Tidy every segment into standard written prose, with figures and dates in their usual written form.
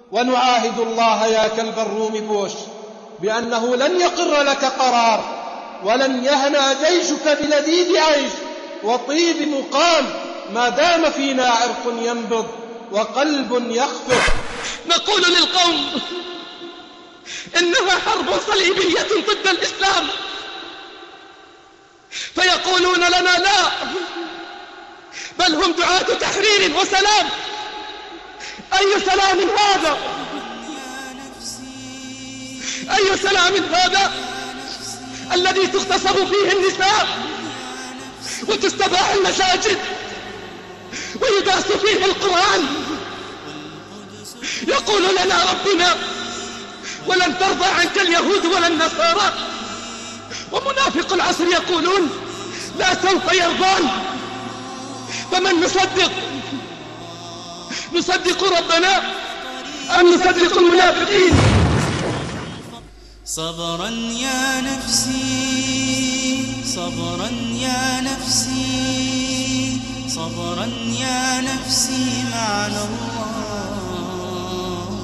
ونعاهد الله يا كلب الروم بوش بأنه لن يقر لك قرار، ولن يهنى جيشك بلذيذ عيش وطيب مقام ما دام فينا عرق ينبض وقلب يخفق. نقول للقوم إنها حرب صليبية ضد الإسلام، فيقولون لنا لا، بل هم دعاة تحرير وسلام. أي سلام هذا؟ أي سلام هذا الذي تغتصب فيه النساء وتستباح المساجد ويداس فيه القرآن؟ يقول لنا ربنا ولن ترضى عنك اليهود ولا النصارى، ومنافق العصر يقولون لا سوف يرضون. فمن نصدق ربنا أم نصدق المنافقين؟ صبرا يا نفسي، صبرا يا نفسي، صبرا يا نفسي معنا الله،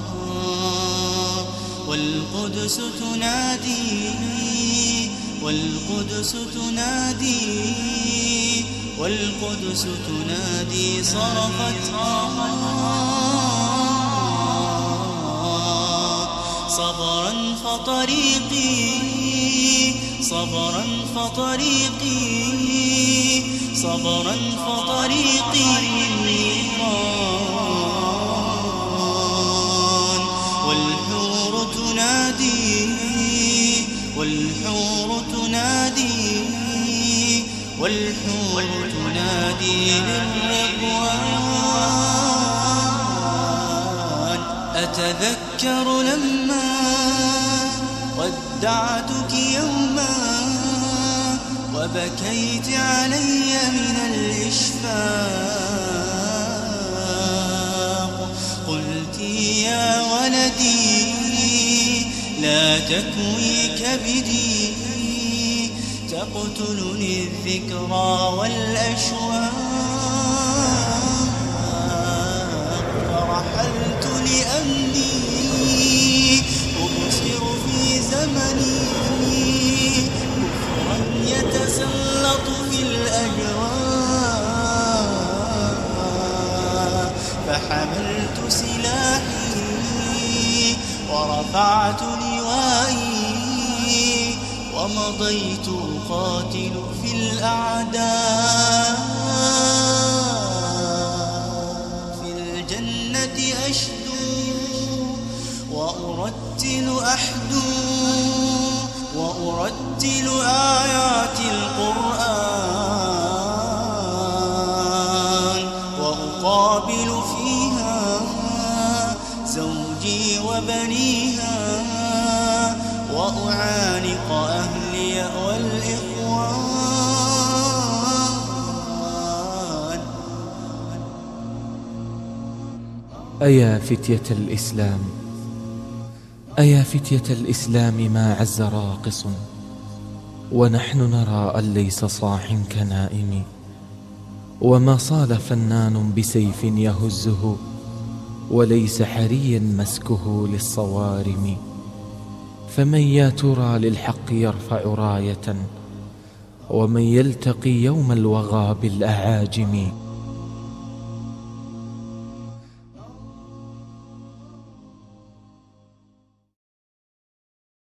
والقدس تنادي، والقدس تنادي، والقدس تنادي، صرخت صبرا فطريقي، صبرا فطريقي، صبرا فطريقي للنيران، والحور تنادي، والحور تنادي، والحور تنادي للرضوان. أتذكر لما ودعتك يوما وبكيت علي من الإشفاق، قلت يا ولدي لا تكوي كبدي، تقتلني الذكرى والأشواق، فرحلت لأني أبصر في زمني كفرا يتسلط في الأجواء، فحملت سلاحي ورفعت لوائي، ومضيت أقاتل في الأعداء، في الجنة أشدو وأرتل أحدو، وأرتل آيات القرآن، وأقابل فيها زوجي وبنيها، وأعانق أهلي والإخوان. أيا فتية الإسلام، أيا فتية الإسلام، ما عز راقص ونحن نرى أن ليس صاح كنائم، وما صال فنان بسيف يهزه، وليس حريا مسكه للصوارم. فمن يا ترى للحق يرفع راية، ومن يلتقي يوم الوغى بالأعاجم.